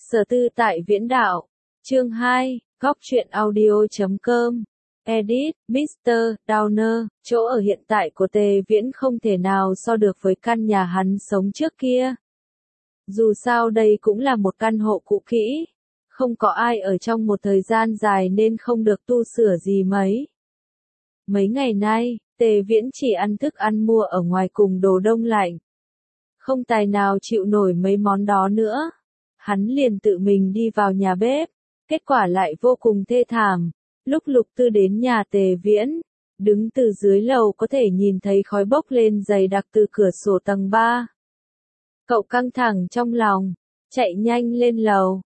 Sở tư tại viễn đạo. Chương 2, góc truyện audio.com. Edit, Mr. Downer, chỗ ở hiện tại của Tề Viễn không thể nào so được với căn nhà hắn sống trước kia. Dù sao đây cũng là một căn hộ cũ kỹ, không có ai ở trong một thời gian dài nên không được tu sửa gì mấy. Mấy ngày nay, Tề Viễn chỉ ăn thức ăn mua ở ngoài cùng đồ đông lạnh. Không tài nào chịu nổi mấy món đó nữa. Hắn liền tự mình đi vào nhà bếp, kết quả lại vô cùng thê thảm. Lúc Lục Tư đến nhà Tề Viễn, đứng từ dưới lầu có thể nhìn thấy khói bốc lên dày đặc từ cửa sổ tầng 3. Cậu căng thẳng trong lòng, chạy nhanh lên lầu.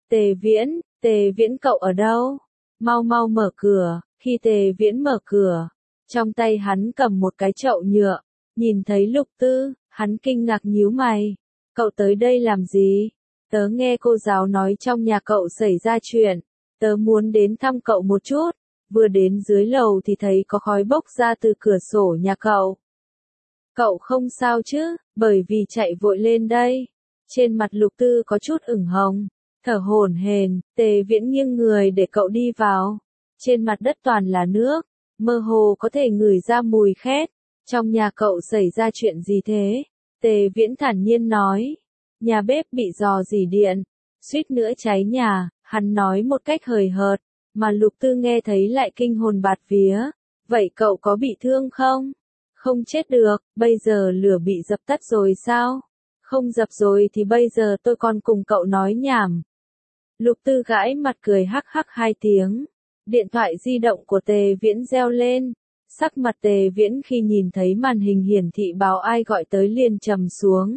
Tề Viễn cậu ở đâu? Mau mau mở cửa. Khi Tề Viễn mở cửa, trong tay hắn cầm một cái chậu nhựa, nhìn thấy Lục Tư, hắn kinh ngạc nhíu mày. Cậu tới đây làm gì? Tớ nghe cô giáo nói trong nhà cậu xảy ra chuyện, tớ muốn đến thăm cậu một chút. Vừa đến dưới lầu thì thấy có khói bốc ra từ cửa sổ nhà cậu. Cậu không sao chứ? Bởi vì chạy vội lên đây. Trên mặt Lục Tư có chút ửng hồng, thở hổn hển. Tề Viễn nghiêng người để cậu đi vào. Trên mặt đất toàn là nước, mơ hồ có thể ngửi ra mùi khét. Trong nhà cậu xảy ra chuyện gì thế? Tề Viễn thản nhiên nói. Nhà bếp bị rò rỉ điện, suýt nữa cháy nhà, hắn nói một cách hời hợt, mà Lục Tư nghe thấy lại kinh hồn bạt vía. Vậy cậu có bị thương không? Không chết được, bây giờ lửa bị dập tắt rồi sao? Không dập rồi thì bây giờ tôi còn cùng cậu nói nhảm. Lục Tư gãi mặt cười hắc hắc 2 tiếng. Điện thoại di động của Tề Viễn reo lên. Sắc mặt Tề Viễn khi nhìn thấy màn hình hiển thị báo ai gọi tới liền trầm xuống.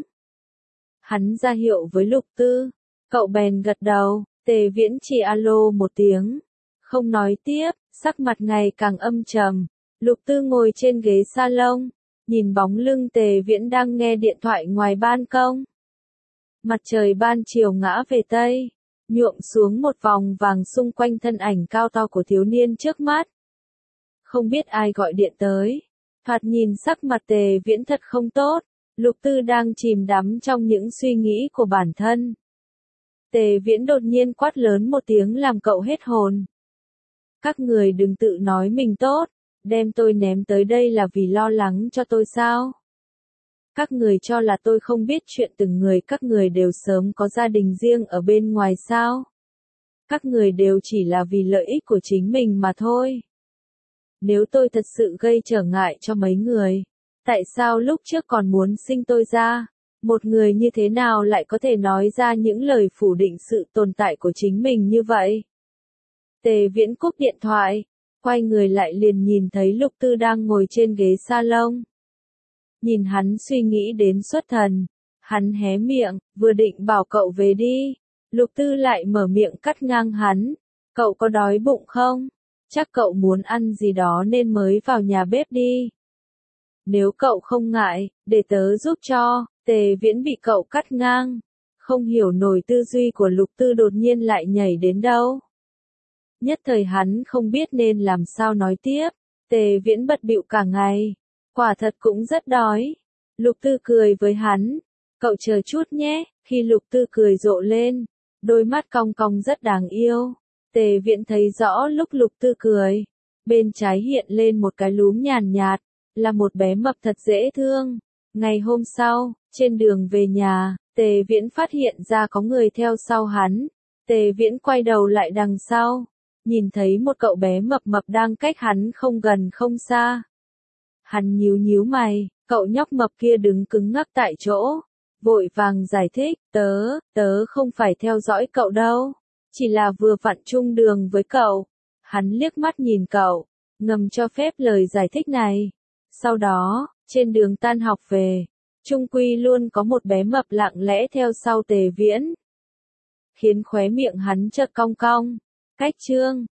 Hắn ra hiệu với Lục Tư, cậu bèn gật đầu. Tề Viễn chỉ alo một tiếng, không nói tiếp, sắc mặt ngày càng âm trầm. Lục Tư ngồi trên ghế salon, nhìn bóng lưng Tề Viễn đang nghe điện thoại ngoài ban công. Mặt trời ban chiều ngã về tây, nhuộm xuống một vòng vàng xung quanh thân ảnh cao to của thiếu niên trước mắt. Không biết ai gọi điện tới, thoạt nhìn sắc mặt Tề Viễn thật không tốt. Lục Tư đang chìm đắm trong những suy nghĩ của bản thân. Tề Viễn đột nhiên quát lớn một tiếng làm cậu hết hồn. Các người đừng tự nói mình tốt, đem tôi ném tới đây là vì lo lắng cho tôi sao? Các người cho là tôi không biết chuyện từng người các người đều sớm có gia đình riêng ở bên ngoài sao? Các người đều chỉ là vì lợi ích của chính mình mà thôi. Nếu tôi thật sự gây trở ngại cho mấy người, tại sao lúc trước còn muốn sinh tôi ra? Một người như thế nào lại có thể nói ra những lời phủ định sự tồn tại của chính mình như vậy? Tề Viễn cúp điện thoại, quay người lại liền nhìn thấy Lục Tư đang ngồi trên ghế salon. Nhìn hắn suy nghĩ đến xuất thần, hắn hé miệng, vừa định bảo cậu về đi. Lục Tư lại mở miệng cắt ngang hắn. Cậu có đói bụng không? Chắc cậu muốn ăn gì đó nên mới vào nhà bếp đi. Nếu cậu không ngại, để tớ giúp cho. Tề Viễn bị cậu cắt ngang. Không hiểu nổi tư duy của Lục Tư đột nhiên lại nhảy đến đâu. Nhất thời hắn không biết nên làm sao nói tiếp. Tề Viễn bận bịu cả ngày. Quả thật cũng rất đói. Lục Tư cười với hắn. Cậu chờ chút nhé. Khi Lục Tư cười rộ lên, đôi mắt cong cong rất đáng yêu. Tề Viễn thấy rõ lúc Lục Tư cười. Bên trái hiện lên một cái lúm nhàn nhạt, là một bé mập thật dễ thương. Ngày hôm sau, trên đường về nhà, Tề Viễn phát hiện ra có người theo sau hắn. Tề Viễn quay đầu lại đằng sau, nhìn thấy một cậu bé mập mập đang cách hắn không gần không xa. Hắn nhíu nhíu mày, cậu nhóc mập kia đứng cứng ngắc tại chỗ, vội vàng giải thích, tớ không phải theo dõi cậu đâu, chỉ là vừa vặn chung đường với cậu. Hắn liếc mắt nhìn cậu, ngầm cho phép lời giải thích này. Sau đó, trên đường tan học về, chung quy luôn có một bé mập lặng lẽ theo sau Tề Viễn, khiến khóe miệng hắn chợt cong cong. Cách chương